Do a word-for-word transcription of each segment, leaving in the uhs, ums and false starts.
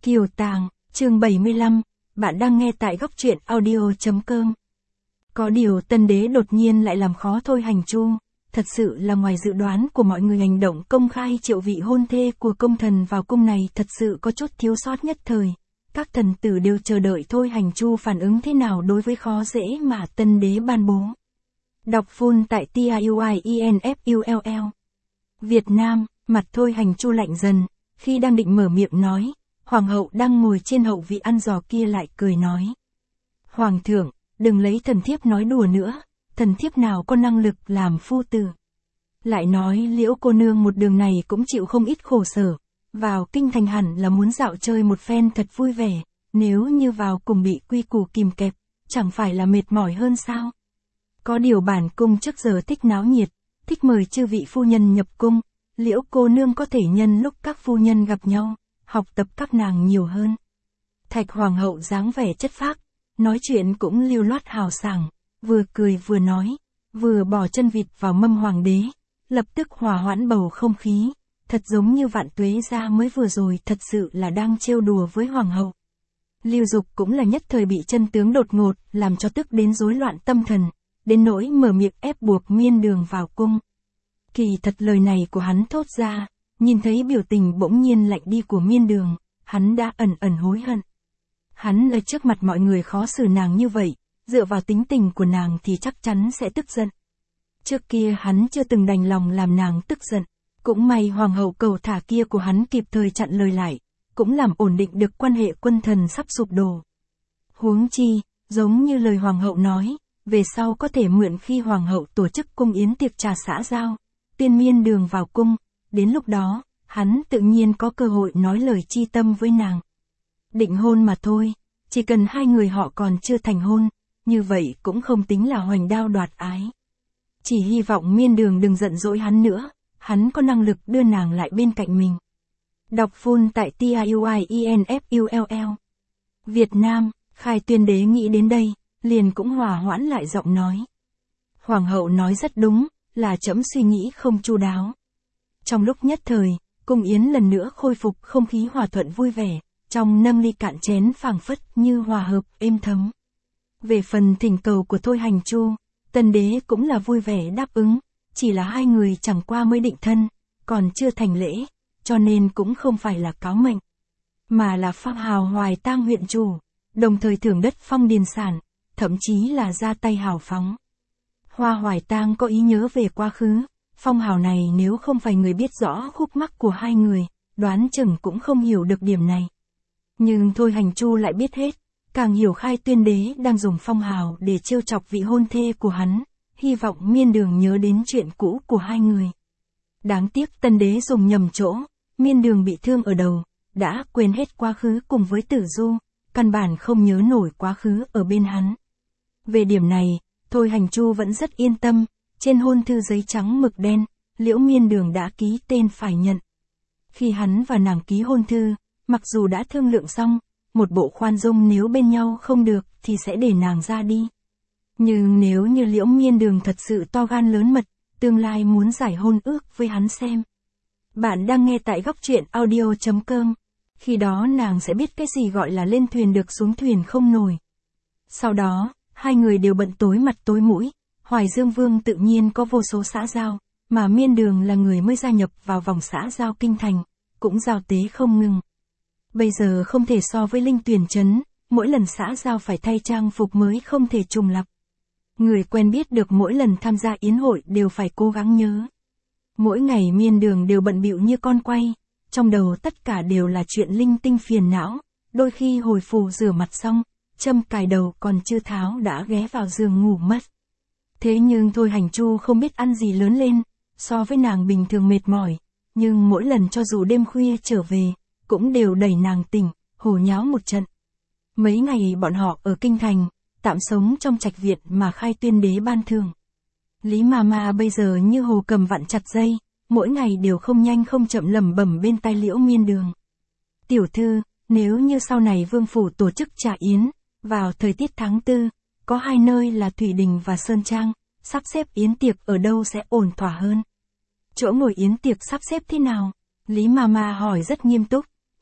Kiều Tàng, chương bảy mươi lăm, bạn đang nghe tại góc truyện audio.com. Có điều tân đế đột nhiên lại làm khó Thôi Hành Chu, thật sự là ngoài dự đoán của mọi người. Hành động công khai triệu vị hôn thê của công thần vào cung này thật sự có chút thiếu sót nhất thời. Các thần tử đều chờ đợi Thôi Hành Chu phản ứng thế nào đối với khó dễ mà tân đế ban bố. Đọc full tại tiuinfull. Việt Nam, mặt Thôi Hành Chu lạnh dần, khi đang định mở miệng nói, hoàng hậu đang ngồi trên hậu vị ăn giò kia lại cười nói. Hoàng thượng, đừng lấy thần thiếp nói đùa nữa, thần thiếp nào có năng lực làm phu tử. Lại nói Liễu cô nương một đường này cũng chịu không ít khổ sở, vào kinh thành hẳn là muốn dạo chơi một phen thật vui vẻ, nếu như vào cùng bị quy củ kìm kẹp, chẳng phải là mệt mỏi hơn sao. Có điều bản cung trước giờ thích náo nhiệt, thích mời chư vị phu nhân nhập cung, Liễu cô nương có thể nhân lúc các phu nhân gặp nhau, học tập các nàng nhiều hơn. Thạch hoàng hậu dáng vẻ chất phác, nói chuyện cũng lưu loát hào sảng, vừa cười vừa nói, vừa bỏ chân vịt vào mâm hoàng đế, lập tức hòa hoãn bầu không khí, thật giống như Vạn Tuế gia mới vừa rồi thật sự là đang trêu đùa với hoàng hậu. Lưu Dục cũng là nhất thời bị chân tướng đột ngột làm cho tức đến rối loạn tâm thần, đến nỗi mở miệng ép buộc Miên Đường vào cung. Kỳ thật lời này của hắn thốt ra, nhìn thấy biểu tình bỗng nhiên lạnh đi của Miên Đường, hắn đã ẩn ẩn hối hận. Hắn ở trước mặt mọi người khó xử nàng như vậy, dựa vào tính tình của nàng thì chắc chắn sẽ tức giận. Trước kia hắn chưa từng đành lòng làm nàng tức giận, cũng may hoàng hậu cầu thả kia của hắn kịp thời chặn lời lại, cũng làm ổn định được quan hệ quân thần sắp sụp đổ. Huống chi, giống như lời hoàng hậu nói, về sau có thể mượn khi hoàng hậu tổ chức cung yến tiệc trà xã giao, tuyên Miên Đường vào cung, đến lúc đó, hắn tự nhiên có cơ hội nói lời chi tâm với nàng. Định hôn mà thôi, chỉ cần hai người họ còn chưa thành hôn, như vậy cũng không tính là hoành đao đoạt ái. Chỉ hy vọng Miên Đường đừng giận dỗi hắn nữa, hắn có năng lực đưa nàng lại bên cạnh mình. Đọc full tại tiuinfull. Việt Nam, Khai Tuyên đế nghĩ đến đây, liền cũng hòa hoãn lại giọng nói. Hoàng hậu nói rất đúng, là trẫm suy nghĩ không chu đáo. Trong lúc nhất thời, cung yến lần nữa khôi phục không khí hòa thuận vui vẻ, trong nâng ly cạn chén phảng phất như hòa hợp êm thấm. Về phần thỉnh cầu của Thôi Hành Chu, tân đế cũng là vui vẻ đáp ứng, chỉ là hai người chẳng qua mới định thân, còn chưa thành lễ, cho nên cũng không phải là cáo mệnh, mà là phong hào Hoài Tang huyện chủ, đồng thời thưởng đất phong điền sản, thậm chí là ra tay hào phóng. Hoa Hoài Tang có ý nhớ về quá khứ, phong hào này nếu không phải người biết rõ khúc mắc của hai người, đoán chừng cũng không hiểu được điểm này. Nhưng Thôi Hành Chu lại biết hết, càng hiểu Khai Tuyên đế đang dùng phong hào để trêu chọc vị hôn thê của hắn, hy vọng Miên Đường nhớ đến chuyện cũ của hai người. Đáng tiếc tân đế dùng nhầm chỗ, Miên Đường bị thương ở đầu, đã quên hết quá khứ cùng với Tử Du, căn bản không nhớ nổi quá khứ ở bên hắn. Về điểm này, Thôi Hành Chu vẫn rất yên tâm, trên hôn thư giấy trắng mực đen, Liễu Miên Đường đã ký tên phải nhận. Khi hắn và nàng ký hôn thư, mặc dù đã thương lượng xong, một bộ khoan dung nếu bên nhau không được thì sẽ để nàng ra đi. Nhưng nếu như Liễu Miên Đường thật sự to gan lớn mật, tương lai muốn giải hôn ước với hắn xem. Bạn đang nghe tại góc truyện audio.com, khi đó nàng sẽ biết cái gì gọi là lên thuyền được xuống thuyền không nổi. Sau đó, hai người đều bận tối mặt tối mũi, Hoài Dương Vương tự nhiên có vô số xã giao, mà Miên Đường là người mới gia nhập vào vòng xã giao kinh thành, cũng giao tế không ngừng. Bây giờ không thể so với Linh Tuyển Trấn, mỗi lần xã giao phải thay trang phục mới không thể trùng lặp. Người quen biết được mỗi lần tham gia yến hội đều phải cố gắng nhớ. Mỗi ngày Miên Đường đều bận bịu như con quay, trong đầu tất cả đều là chuyện linh tinh phiền não, đôi khi hồi phủ rửa mặt xong, châm cài đầu còn chưa tháo đã ghé vào giường ngủ mất. Thế nhưng Thôi Hành Chu không biết ăn gì lớn lên, so với nàng bình thường mệt mỏi, nhưng mỗi lần cho dù đêm khuya trở về, cũng đều đẩy nàng tỉnh, hồ nháo một trận. Mấy ngày bọn họ ở kinh thành, tạm sống trong trạch viện mà Khai Tuyên đế ban thưởng. Lý Mama bây giờ như hồ cầm vặn chặt dây, mỗi ngày đều không nhanh không chậm lẩm bẩm bên tai Liễu Miên Đường. Tiểu thư, nếu như sau này vương phủ tổ chức trà yến, vào thời tiết tháng tư, có hai nơi là Thủy Đình và Sơn Trang, sắp xếp yến tiệc ở đâu sẽ ổn thỏa hơn? Chỗ ngồi yến tiệc sắp xếp thế nào? Lý Mama hỏi rất nghiêm túc,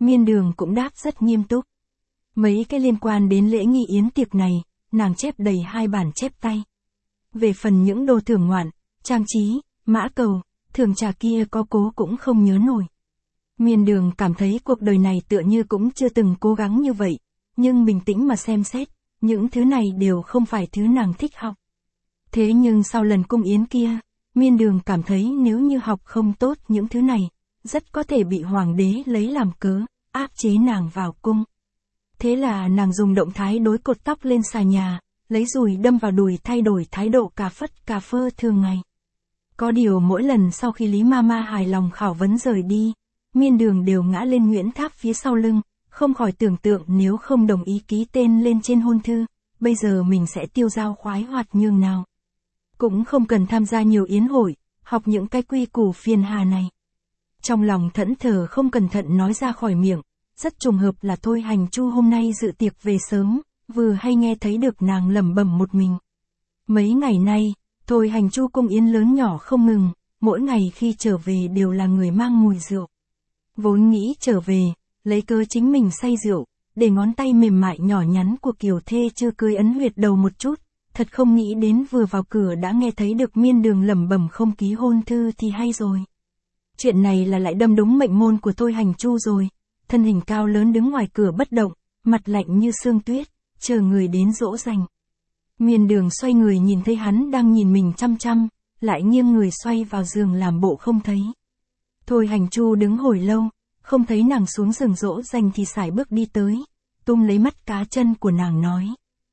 Miên Đường cũng đáp rất nghiêm túc. Mấy cái liên quan đến lễ nghi yến tiệc này, nàng chép đầy hai bản chép tay. Về phần những đồ thưởng ngoạn, trang trí, mã cầu, thường trà kia có cố cũng không nhớ nổi. Miên Đường cảm thấy cuộc đời này tựa như cũng chưa từng cố gắng như vậy, nhưng bình tĩnh mà xem xét, những thứ này đều không phải thứ nàng thích học. Thế nhưng sau lần cung yến kia, Miên Đường cảm thấy nếu như học không tốt những thứ này, rất có thể bị hoàng đế lấy làm cớ, áp chế nàng vào cung. Thế là nàng dùng động thái đối cột tóc lên xà nhà, lấy dùi đâm vào đùi thay đổi thái độ cà phất cà phơ thường ngày. Có điều mỗi lần sau khi Lý Mama hài lòng khảo vấn rời đi, Miên Đường đều ngã lên Nguyễn Tháp phía sau lưng, không khỏi tưởng tượng nếu không đồng ý ký tên lên trên hôn thư, bây giờ mình sẽ tiêu dao khoái hoạt nhường nào. Cũng không cần tham gia nhiều yến hội, học những cái quy củ phiền hà này. Trong lòng thẫn thờ không cẩn thận nói ra khỏi miệng, rất trùng hợp là Thôi Hành Chu hôm nay dự tiệc về sớm, vừa hay nghe thấy được nàng lẩm bẩm một mình. Mấy ngày nay, Thôi Hành Chu cung yến lớn nhỏ không ngừng, mỗi ngày khi trở về đều là người mang mùi rượu. Vốn nghĩ trở về, lấy cớ chính mình say rượu, để ngón tay mềm mại nhỏ nhắn của kiều thê chưa cưới ấn huyệt đầu một chút, thật không nghĩ đến vừa vào cửa đã nghe thấy được Miên Đường lẩm bẩm không ký hôn thư thì hay rồi. Chuyện này là lại đâm đúng mệnh môn của Thôi Hành Chu rồi, thân hình cao lớn đứng ngoài cửa bất động, mặt lạnh như sương tuyết, chờ người đến dỗ dành. Miên Đường xoay người nhìn thấy hắn đang nhìn mình chăm chăm, lại nghiêng người xoay vào giường làm bộ không thấy. Thôi Hành Chu đứng hồi lâu, không thấy nàng xuống giường dỗ dành thì sải bước đi tới, tung lấy mắt cá chân của nàng nói.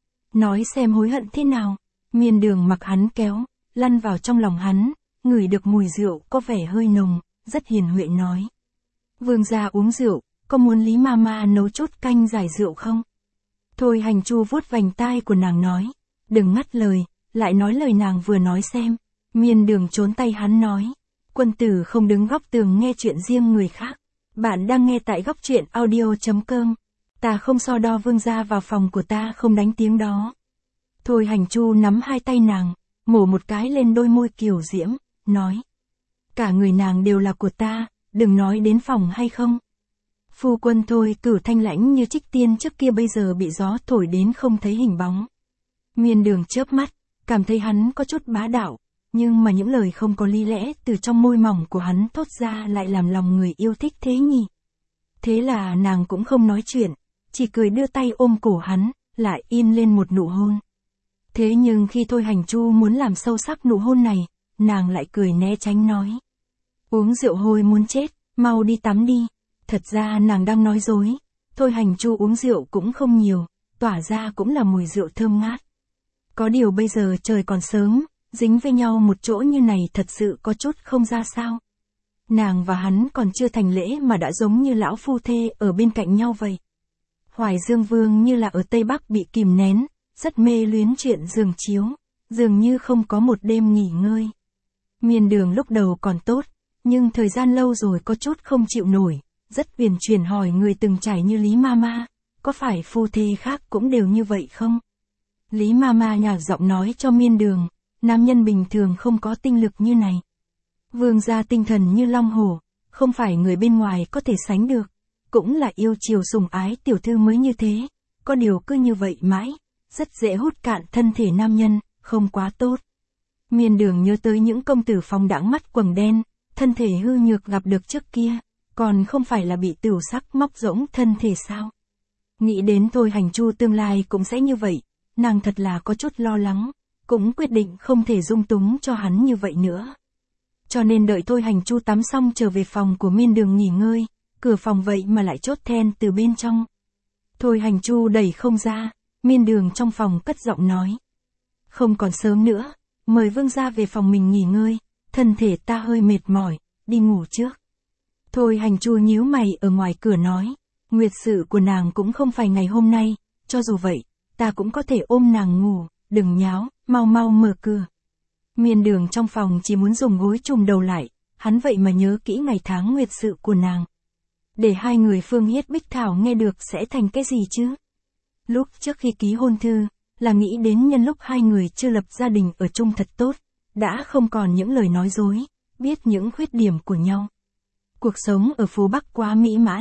Nói xem hối hận thế nào. Miên Đường mặc hắn kéo, lăn vào trong lòng hắn, ngửi được mùi rượu có vẻ hơi nồng, rất hiền huệ nói. Vương gia uống rượu, có muốn Lý Mama nấu chút canh giải rượu không? Thôi Hành Chu vuốt vành tai của nàng nói. Đừng ngắt lời, lại nói lời nàng vừa nói xem. Miên Đường trốn tay hắn nói. Quân tử không đứng góc tường nghe chuyện riêng người khác. Bạn đang nghe tại góc truyện audio chấm com. Ta không so đo vương gia vào phòng của ta không đánh tiếng đó. Thôi Hành Chu nắm hai tay nàng, mổ một cái lên đôi môi kiều diễm, nói. Cả người nàng đều là của ta, đừng nói đến phòng hay không. Phu quân Thôi Cửu thanh lãnh như trích tiên trước kia bây giờ bị gió thổi đến không thấy hình bóng. Miên Đường chớp mắt, cảm thấy hắn có chút bá đạo, nhưng mà những lời không có lý lẽ từ trong môi mỏng của hắn thốt ra lại làm lòng người yêu thích thế nhỉ. Thế là nàng cũng không nói chuyện, chỉ cười đưa tay ôm cổ hắn, lại in lên một nụ hôn. Thế nhưng khi Thôi Hành Chu muốn làm sâu sắc nụ hôn này, nàng lại cười né tránh nói. Uống rượu hôi muốn chết, mau đi tắm đi. Thật ra nàng đang nói dối, Thôi Hành Chu uống rượu cũng không nhiều, tỏa ra cũng là mùi rượu thơm ngát. Có điều bây giờ trời còn sớm, dính với nhau một chỗ như này thật sự có chút không ra sao. Nàng và hắn còn chưa thành lễ mà đã giống như lão phu thê ở bên cạnh nhau vậy. Hoài Dương Vương như là ở Tây Bắc bị kìm nén, rất mê luyến chuyện giường chiếu, dường như không có một đêm nghỉ ngơi. Miên Đường lúc đầu còn tốt, nhưng thời gian lâu rồi có chút không chịu nổi, rất huyền chuyển hỏi người từng trải như Lý Mama, có phải phu thê khác cũng đều như vậy không? Lý Mama nhả giọng nói cho Miên Đường, nam nhân bình thường không có tinh lực như này. Vương gia tinh thần như long hổ, không phải người bên ngoài có thể sánh được, cũng là yêu chiều sủng ái tiểu thư mới như thế, có điều cứ như vậy mãi, rất dễ hút cạn thân thể nam nhân, không quá tốt. Miên Đường nhớ tới những công tử phóng đãng mắt quầng đen, thân thể hư nhược gặp được trước kia, còn không phải là bị tửu sắc móc rỗng thân thể sao? Nghĩ đến Thôi Hành Chu tương lai cũng sẽ như vậy, nàng thật là có chút lo lắng, cũng quyết định không thể dung túng cho hắn như vậy nữa. Cho nên đợi Thôi Hành Chu tắm xong trở về phòng của Miên Đường nghỉ ngơi, cửa phòng vậy mà lại chốt then từ bên trong. Thôi Hành Chu đẩy không ra, Miên Đường trong phòng cất giọng nói. Không còn sớm nữa, mời vương gia về phòng mình nghỉ ngơi, thân thể ta hơi mệt mỏi, đi ngủ trước. Thôi Hành Chu nhíu mày ở ngoài cửa nói, nguyệt sự của nàng cũng không phải ngày hôm nay, cho dù vậy, ta cũng có thể ôm nàng ngủ, đừng nháo, mau mau mở cửa. Miên Đường trong phòng chỉ muốn dùng gối trùm đầu lại, hắn vậy mà nhớ kỹ ngày tháng nguyệt sự của nàng. Để hai người Phương Hiết Bích Thảo nghe được sẽ thành cái gì chứ? Lúc trước khi ký hôn thư, là nghĩ đến nhân lúc hai người chưa lập gia đình ở chung thật tốt, đã không còn những lời nói dối, biết những khuyết điểm của nhau. Cuộc sống ở phố Bắc quá mỹ mãn,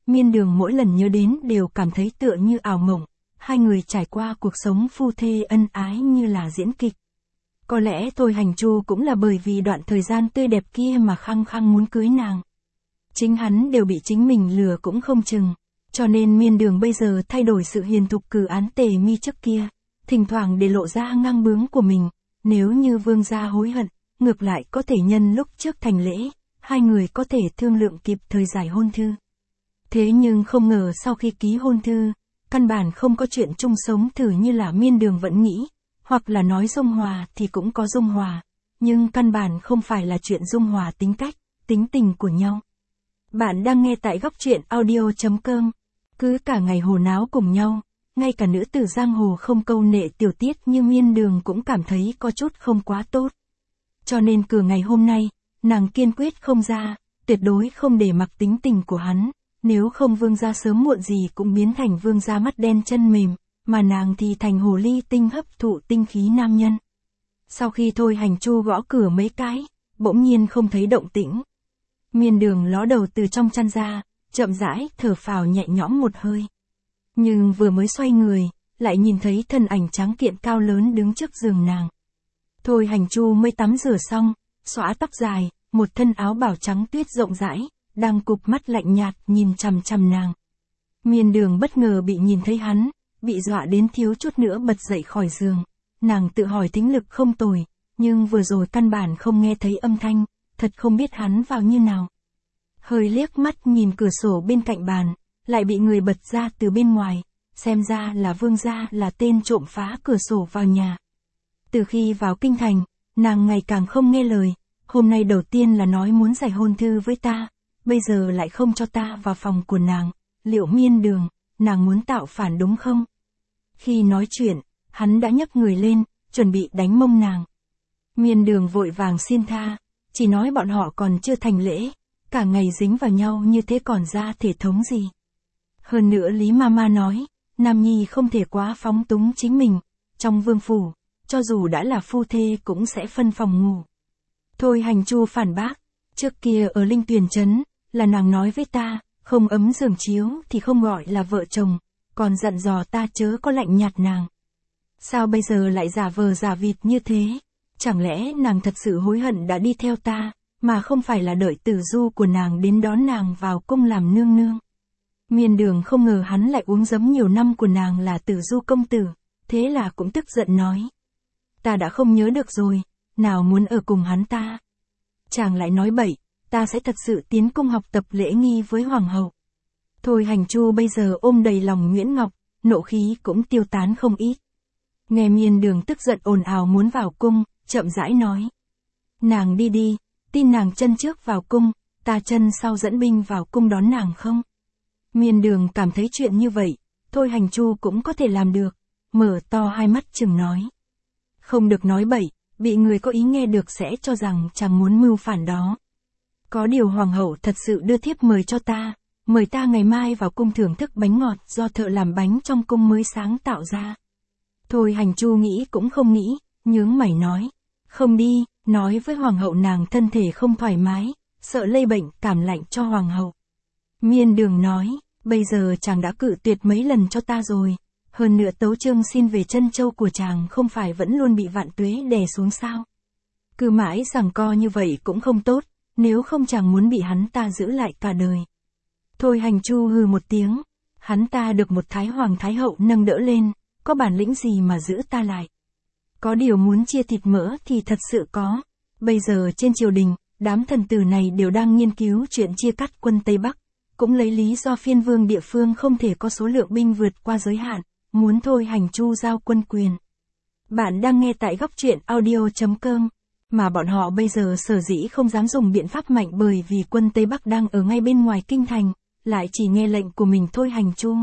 Miên Đường mỗi lần nhớ đến đều cảm thấy tựa như ảo mộng, hai người trải qua cuộc sống phu thê ân ái như là diễn kịch. Có lẽ Thôi Hành Chu cũng là bởi vì đoạn thời gian tươi đẹp kia mà khăng khăng muốn cưới nàng. Chính hắn đều bị chính mình lừa cũng không chừng, cho nên Miên Đường bây giờ thay đổi sự hiền thục cử án tề mi trước kia, thỉnh thoảng để lộ ra ngang bướng của mình, nếu như vương gia hối hận, ngược lại có thể nhân lúc trước thành lễ, hai người có thể thương lượng kịp thời giải hôn thư. Thế nhưng không ngờ sau khi ký hôn thư, căn bản không có chuyện chung sống thử như là Miên Đường vẫn nghĩ, hoặc là nói dung hòa thì cũng có dung hòa, nhưng căn bản không phải là chuyện dung hòa tính cách, tính tình của nhau. Bạn đang nghe tại góc truyện audio chấm com, cứ cả ngày hồ náo cùng nhau, ngay cả nữ tử giang hồ không câu nệ tiểu tiết như Miên Đường cũng cảm thấy có chút không quá tốt. Cho nên cửa ngày hôm nay, nàng kiên quyết không ra, tuyệt đối không để mặc tính tình của hắn, nếu không vương gia sớm muộn gì cũng biến thành vương gia mắt đen chân mềm, mà nàng thì thành hồ ly tinh hấp thụ tinh khí nam nhân. Sau khi Thôi Hành Chu gõ cửa mấy cái, bỗng nhiên không thấy động tĩnh. Miên Đường ló đầu từ trong chăn ra, chậm rãi thở phào nhẹ nhõm một hơi. Nhưng vừa mới xoay người, lại nhìn thấy thân ảnh trắng kiện cao lớn đứng trước giường nàng. Thôi Hành Chu mới tắm rửa xong, xõa tóc dài, một thân áo bào trắng tuyết rộng rãi, đang cụp mắt lạnh nhạt nhìn chằm chằm nàng. Miên Đường bất ngờ bị nhìn thấy hắn, bị dọa đến thiếu chút nữa bật dậy khỏi giường. Nàng tự hỏi thính lực không tồi, nhưng vừa rồi căn bản không nghe thấy âm thanh, thật không biết hắn vào như nào. Hơi liếc mắt nhìn cửa sổ bên cạnh bàn, lại bị người bật ra từ bên ngoài, xem ra là vương gia là tên trộm phá cửa sổ vào nhà. Từ khi vào kinh thành, nàng ngày càng không nghe lời, hôm nay đầu tiên là nói muốn giải hôn thư với ta, bây giờ lại không cho ta vào phòng của nàng, liệu Miên Đường, nàng muốn tạo phản đúng không? Khi nói chuyện, hắn đã nhấc người lên, chuẩn bị đánh mông nàng. Miên Đường vội vàng xin tha, chỉ nói bọn họ còn chưa thành lễ, cả ngày dính vào nhau như thế còn ra thể thống gì. Hơn nữa Lý Mama nói, Nam Nhi không thể quá phóng túng chính mình, trong vương phủ, cho dù đã là phu thê cũng sẽ phân phòng ngủ. Thôi Hành Chu phản bác, trước kia ở Linh Tuyền Trấn, là nàng nói với ta, không ấm giường chiếu thì không gọi là vợ chồng, còn dặn dò ta chớ có lạnh nhạt nàng. Sao bây giờ lại giả vờ giả vịt như thế? Chẳng lẽ nàng thật sự hối hận đã đi theo ta, mà không phải là đợi tử du của nàng đến đón nàng vào cung làm nương nương? Miên Đường không ngờ hắn lại uống giấm nhiều năm của nàng là tử du công tử, thế là cũng tức giận nói. Ta đã không nhớ được rồi, nào muốn ở cùng hắn ta. Chàng lại nói bậy, ta sẽ thật sự tiến cung học tập lễ nghi với hoàng hậu. Thôi Hành Chu bây giờ ôm đầy lòng Nguyễn Ngọc, nộ khí cũng tiêu tán không ít. Nghe Miên Đường tức giận ồn ào muốn vào cung, chậm rãi nói. Nàng đi đi, tin nàng chân trước vào cung, ta chân sau dẫn binh vào cung đón nàng không? Miên Đường cảm thấy chuyện như vậy, Thôi Hành Chu cũng có thể làm được, mở to hai mắt chừng nói. Không được nói bậy, bị người có ý nghe được sẽ cho rằng chàng muốn mưu phản đó. Có điều hoàng hậu thật sự đưa thiếp mời cho ta, mời ta ngày mai vào cung thưởng thức bánh ngọt do thợ làm bánh trong cung mới sáng tạo ra. Thôi Hành Chu nghĩ cũng không nghĩ, nhướng mày nói. Không đi, nói với hoàng hậu nàng thân thể không thoải mái, sợ lây bệnh cảm lạnh cho hoàng hậu. Miên Đường nói, bây giờ chàng đã cự tuyệt mấy lần cho ta rồi, hơn nữa tấu chương xin về Trân Châu của chàng không phải vẫn luôn bị Vạn Tuế đè xuống sao? Cứ mãi giằng co như vậy cũng không tốt, nếu không chàng muốn bị hắn ta giữ lại cả đời. Thôi Hành Chu hừ một tiếng, hắn ta được một thái hoàng thái hậu nâng đỡ lên, có bản lĩnh gì mà giữ ta lại? Có điều muốn chia thịt mỡ thì thật sự có, bây giờ trên triều đình, đám thần tử này đều đang nghiên cứu chuyện chia cắt quân Tây Bắc, cũng lấy lý do phiên vương địa phương không thể có số lượng binh vượt qua giới hạn, muốn Thôi Hành Chu giao quân quyền. Bạn đang nghe tại góc truyện audio chấm com, mà bọn họ bây giờ sở dĩ không dám dùng biện pháp mạnh bởi vì quân Tây Bắc đang ở ngay bên ngoài kinh thành, lại chỉ nghe lệnh của mình Thôi Hành Chu.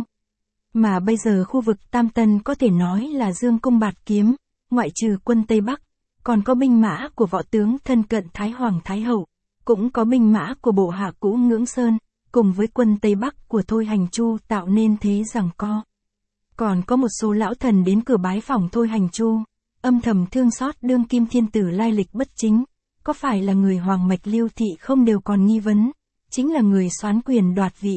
Mà bây giờ khu vực Tam Tân có thể nói là dương cung bạt kiếm, ngoại trừ quân Tây Bắc, còn có binh mã của võ tướng thân cận Thái Hoàng Thái Hậu, cũng có binh mã của bộ hạ cũ Ngưỡng Sơn, cùng với quân Tây Bắc của Thôi Hành Chu tạo nên thế giằng co. Còn có một số lão thần đến cửa bái phỏng Thôi Hành Chu, âm thầm thương xót đương kim thiên tử lai lịch bất chính, có phải là người hoàng mạch Lưu Thị không đều còn nghi vấn, chính là người soán quyền đoạt vị,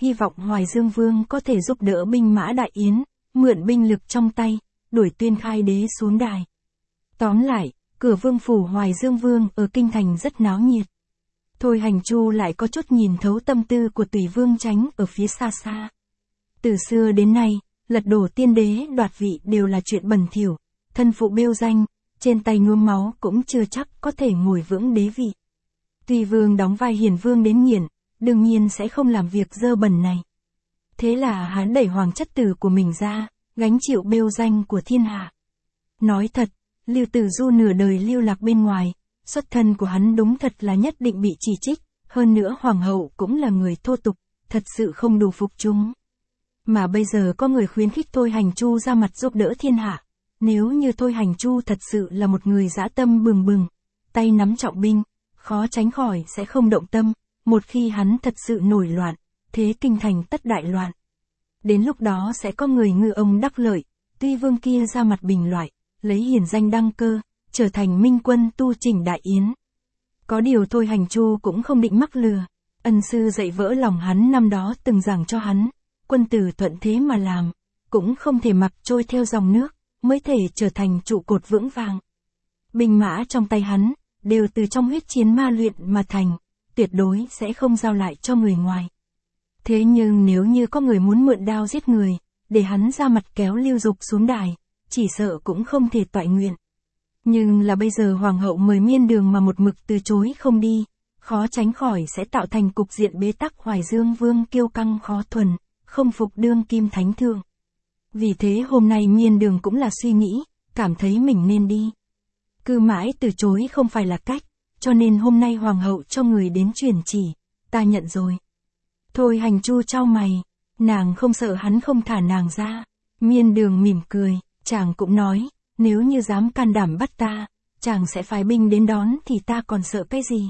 hy vọng Hoài Dương Vương có thể giúp đỡ binh mã Đại Yến, mượn binh lực trong tay, đuổi Tuyên Khai đế xuống đài. Tóm lại, cửa vương phủ Hoài Dương Vương ở kinh thành rất náo nhiệt. Thôi Hành Chu lại có chút nhìn thấu tâm tư của Tùy Vương Chánh ở phía xa xa. Từ xưa đến nay, lật đổ tiên đế đoạt vị đều là chuyện bẩn thỉu, thân phụ bêu danh, trên tay nhuốm máu cũng chưa chắc có thể ngồi vững đế vị. Tùy Vương đóng vai hiền vương đến nghiền, đương nhiên sẽ không làm việc dơ bẩn này. Thế là hắn đẩy hoàng chất tử của mình ra, gánh chịu bêu danh của thiên hạ. Nói thật, Lưu Tử Du nửa đời lưu lạc bên ngoài, xuất thân của hắn đúng thật là nhất định bị chỉ trích, hơn nữa hoàng hậu cũng là người thô tục, thật sự không đủ phục chúng. Mà bây giờ có người khuyến khích Thôi Hành Chu ra mặt giúp đỡ thiên hạ, nếu như Thôi Hành Chu thật sự là một người dã tâm bừng bừng, tay nắm trọng binh, khó tránh khỏi sẽ không động tâm, một khi hắn thật sự nổi loạn, thế kinh thành tất đại loạn. Đến lúc đó sẽ có người ngư ông đắc lợi, Tuy Vương kia ra mặt bình loại, lấy hiển danh đăng cơ, trở thành minh quân tu chỉnh Đại Yến. Có điều Thôi Hành Chu cũng không định mắc lừa, ân sư dạy vỡ lòng hắn năm đó từng giảng cho hắn, quân tử thuận thế mà làm, cũng không thể mặc trôi theo dòng nước, mới thể trở thành trụ cột vững vàng. Binh mã trong tay hắn, đều từ trong huyết chiến ma luyện mà thành, tuyệt đối sẽ không giao lại cho người ngoài. Thế nhưng nếu như có người muốn mượn đao giết người, để hắn ra mặt kéo Lưu Dục xuống đài, chỉ sợ cũng không thể toại nguyện. Nhưng là bây giờ hoàng hậu mời Miên Đường mà một mực từ chối không đi, khó tránh khỏi sẽ tạo thành cục diện bế tắc. Hoài Dương Vương kiêu căng khó thuần, không phục đương kim thánh thượng. Vì thế hôm nay Miên Đường cũng là suy nghĩ, cảm thấy mình nên đi. Cứ mãi từ chối không phải là cách, cho nên hôm nay hoàng hậu cho người đến truyền chỉ, ta nhận rồi. Thôi Hành Chu trao mày, nàng không sợ hắn không thả nàng ra. Miên Đường mỉm cười, chàng cũng nói, nếu như dám can đảm bắt ta, chàng sẽ phái binh đến đón thì ta còn sợ cái gì.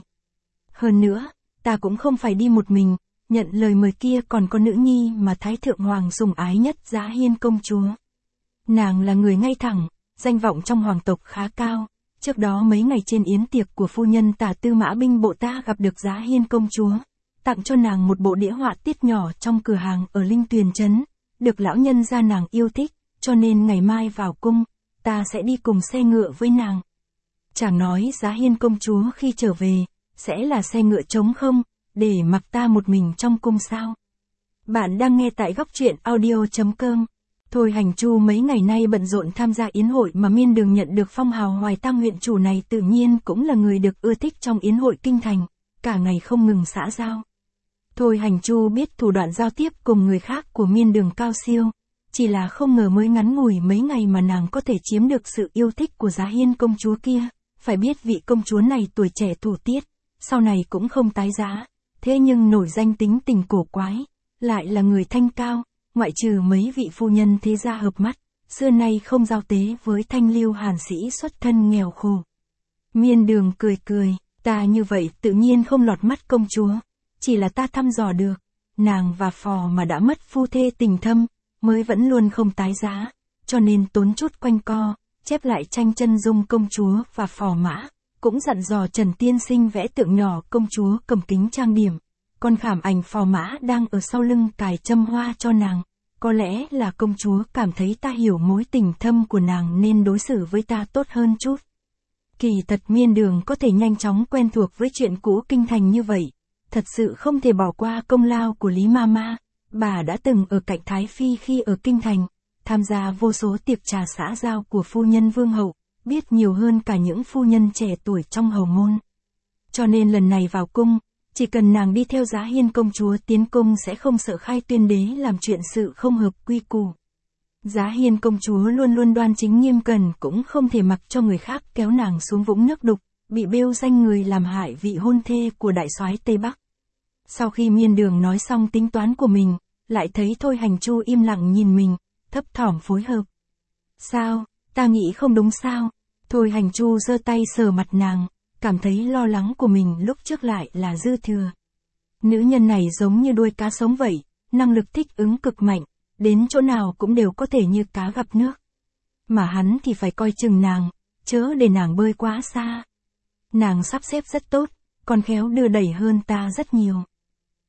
Hơn nữa, ta cũng không phải đi một mình, nhận lời mời kia còn có nữ nhi mà Thái Thượng Hoàng sủng ái nhất, Giá Hiên công chúa. Nàng là người ngay thẳng, danh vọng trong hoàng tộc khá cao. Trước đó mấy ngày trên yến tiệc của phu nhân Tả Tư Mã binh bộ ta gặp được Giá Hiên công chúa, tặng cho nàng một bộ đĩa họa tiết nhỏ trong cửa hàng ở Linh Tuyền Trấn, được lão nhân gia nàng yêu thích, cho nên ngày mai vào cung, ta sẽ đi cùng xe ngựa với nàng. Chàng nói Giá Hiên công chúa khi trở về, sẽ là xe ngựa trống không, để mặc ta một mình trong cung sao? Bạn đang nghe tại góc truyện audio chấm com. Thôi Hành Chu mấy ngày nay bận rộn tham gia yến hội mà Miên Đường nhận được phong hào Hoài Tam huyện chủ này, tự nhiên cũng là người được ưa thích trong yến hội kinh thành, cả ngày không ngừng xã giao. Thôi Hành Chu biết thủ đoạn giao tiếp cùng người khác của Miên Đường cao siêu, chỉ là không ngờ mới ngắn ngủi mấy ngày mà nàng có thể chiếm được sự yêu thích của Giá Hiên công chúa kia. Phải biết vị công chúa này tuổi trẻ thủ tiết, sau này cũng không tái giá, thế nhưng nổi danh tính tình cổ quái, lại là người thanh cao, ngoại trừ mấy vị phu nhân thế gia hợp mắt, xưa nay không giao tế với thanh lưu hàn sĩ xuất thân nghèo khổ. Miên Đường cười cười, ta như vậy tự nhiên không lọt mắt công chúa, chỉ là ta thăm dò được, nàng và phò mà đã mất phu thê tình thâm, mới vẫn luôn không tái giá, cho nên tốn chút quanh co, chép lại tranh chân dung công chúa và phò mã, cũng dặn dò Trần tiên sinh vẽ tượng nhỏ công chúa cầm kính trang điểm, còn khảm ảnh phò mã đang ở sau lưng cài châm hoa cho nàng. Có lẽ là công chúa cảm thấy ta hiểu mối tình thâm của nàng nên đối xử với ta tốt hơn chút. Kỳ thật Miên Đường có thể nhanh chóng quen thuộc với chuyện cũ kinh thành như vậy, thật sự không thể bỏ qua công lao của Lý Mama. Bà đã từng ở cạnh Thái Phi khi ở kinh thành, tham gia vô số tiệc trà xã giao của phu nhân vương hậu, biết nhiều hơn cả những phu nhân trẻ tuổi trong hầu môn. Cho nên lần này vào cung, chỉ cần nàng đi theo Giá Hiên công chúa tiến cung sẽ không sợ Khai Tuyên đế làm chuyện sự không hợp quy củ. Giá Hiên công chúa luôn luôn đoan chính nghiêm cẩn, cũng không thể mặc cho người khác kéo nàng xuống vũng nước đục, bị bêu danh người làm hại vị hôn thê của đại soái Tây Bắc. Sau khi Miên Đường nói xong tính toán của mình, lại thấy Thôi Hành Chu im lặng nhìn mình, thấp thỏm phối hợp. Sao, ta nghĩ không đúng sao? Thôi Hành Chu giơ tay sờ mặt nàng, cảm thấy lo lắng của mình lúc trước lại là dư thừa. Nữ nhân này giống như đuôi cá sống vậy, năng lực thích ứng cực mạnh, đến chỗ nào cũng đều có thể như cá gặp nước. Mà hắn thì phải coi chừng nàng, chớ để nàng bơi quá xa. Nàng sắp xếp rất tốt, còn khéo đưa đẩy hơn ta rất nhiều.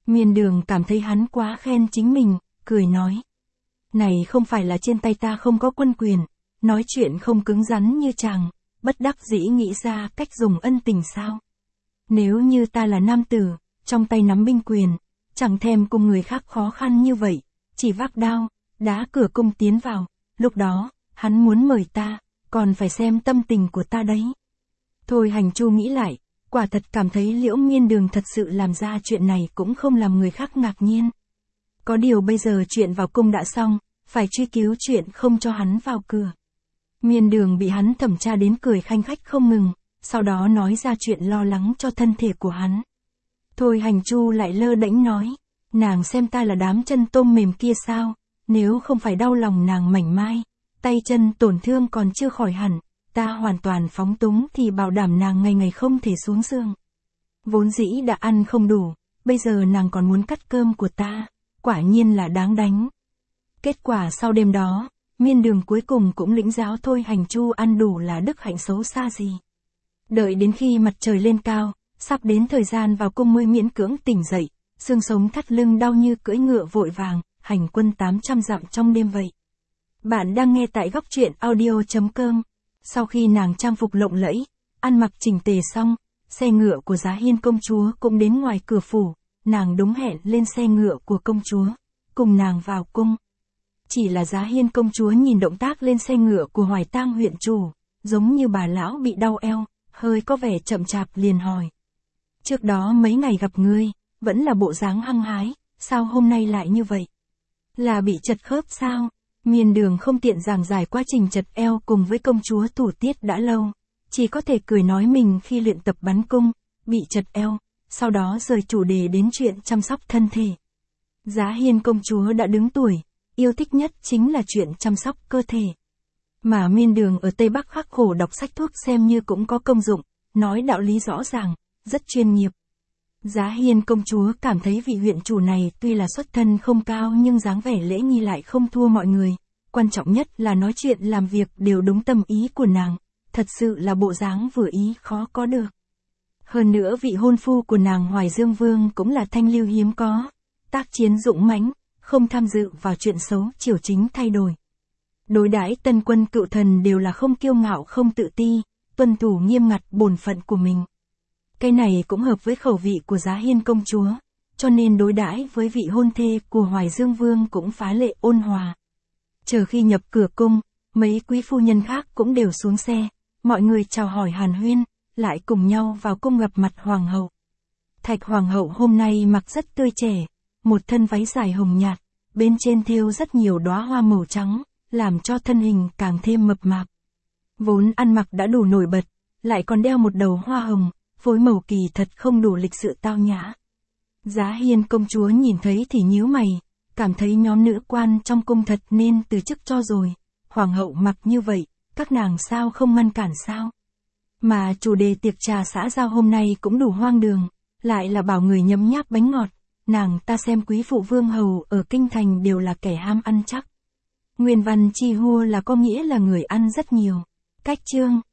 Miên Đường cảm thấy hắn quá khen chính mình, cười nói. Này không phải là trên tay ta không có quân quyền, nói chuyện không cứng rắn như chàng, bất đắc dĩ nghĩ ra cách dùng ân tình sao. Nếu như ta là nam tử, trong tay nắm binh quyền, chẳng thèm cùng người khác khó khăn như vậy, chỉ vác đao, đá cửa cung tiến vào, lúc đó, hắn muốn mời ta, còn phải xem tâm tình của ta đấy. Thôi Hành Chu nghĩ lại, quả thật cảm thấy Liễu Miên Đường thật sự làm ra chuyện này cũng không làm người khác ngạc nhiên. Có điều bây giờ chuyện vào cung đã xong, phải truy cứu chuyện không cho hắn vào cửa. Miên Đường bị hắn thẩm tra đến cười khanh khách không ngừng, sau đó nói ra chuyện lo lắng cho thân thể của hắn. Thôi Hành Chu lại lơ đễnh nói, nàng xem ta là đám chân tôm mềm kia sao, nếu không phải đau lòng nàng mảnh mai, tay chân tổn thương còn chưa khỏi hẳn, ta hoàn toàn phóng túng thì bảo đảm nàng ngày ngày không thể xuống giường. Vốn dĩ đã ăn không đủ, bây giờ nàng còn muốn cắt cơm của ta, quả nhiên là đáng đánh. Kết quả sau đêm đó, Miên Đường cuối cùng cũng lĩnh giáo Thôi Hành Chu ăn đủ là đức hạnh xấu xa gì. Đợi đến khi mặt trời lên cao, sắp đến thời gian vào cung mới miễn cưỡng tỉnh dậy, xương sống thắt lưng đau như cưỡi ngựa vội vàng, hành quân tám trăm dặm trong đêm vậy. Bạn đang nghe tại góc truyện audio chấm com. Sau khi nàng trang phục lộng lẫy, ăn mặc chỉnh tề xong, xe ngựa của Giá Hiên công chúa cũng đến ngoài cửa phủ, nàng đúng hẹn lên xe ngựa của công chúa, cùng nàng vào cung. Chỉ là Giá Hiên công chúa nhìn động tác lên xe ngựa của Hoài Tang huyện chủ, giống như bà lão bị đau eo, hơi có vẻ chậm chạp liền hỏi. Trước đó mấy ngày gặp ngươi, vẫn là bộ dáng hăng hái, sao hôm nay lại như vậy? Là bị chật khớp sao? Miên Đường không tiện giảng giải quá trình chật eo cùng với công chúa Thủ Tiết đã lâu, chỉ có thể cười nói mình khi luyện tập bắn cung, bị chật eo, sau đó rời chủ đề đến chuyện chăm sóc thân thể. Giá Hiên công chúa đã đứng tuổi, yêu thích nhất chính là chuyện chăm sóc cơ thể. Mà Miên Đường ở Tây Bắc khắc khổ đọc sách thuốc xem như cũng có công dụng, nói đạo lý rõ ràng, rất chuyên nghiệp. Giá Hiên công chúa cảm thấy vị huyện chủ này tuy là xuất thân không cao nhưng dáng vẻ lễ nghi lại không thua mọi người, quan trọng nhất là nói chuyện làm việc đều đúng tâm ý của nàng, thật sự là bộ dáng vừa ý khó có được. Hơn nữa vị hôn phu của nàng Hoài Dương Vương cũng là thanh lưu hiếm có, tác chiến dũng mãnh, không tham dự vào chuyện xấu triều chính thay đổi. Đối đãi tân quân cựu thần đều là không kiêu ngạo không tự ti, tuân thủ nghiêm ngặt bổn phận của mình. Cái này cũng hợp với khẩu vị của Giá Hiên công chúa, cho nên đối đãi với vị hôn thê của Hoài Dương Vương cũng phá lệ ôn hòa. Chờ khi nhập cửa cung, mấy quý phu nhân khác cũng đều xuống xe, mọi người chào hỏi hàn huyên, lại cùng nhau vào cung gặp mặt hoàng hậu. Thạch hoàng hậu hôm nay mặc rất tươi trẻ, một thân váy dài hồng nhạt, bên trên thêu rất nhiều đóa hoa màu trắng, làm cho thân hình càng thêm mập mạp. Vốn ăn mặc đã đủ nổi bật, lại còn đeo một đầu hoa hồng, phối màu kỳ thật không đủ lịch sự tao nhã. Giá Hiên công chúa nhìn thấy thì nhíu mày, cảm thấy nhóm nữ quan trong cung thật nên từ chức cho rồi, hoàng hậu mặc như vậy, các nàng sao không ngăn cản sao? Mà chủ đề tiệc trà xã giao hôm nay cũng đủ hoang đường, lại là bảo người nhấm nháp bánh ngọt, nàng ta xem quý phụ vương hầu ở kinh thành đều là kẻ ham ăn chắc. Nguyên văn chi hua là có nghĩa là người ăn rất nhiều. Cách chương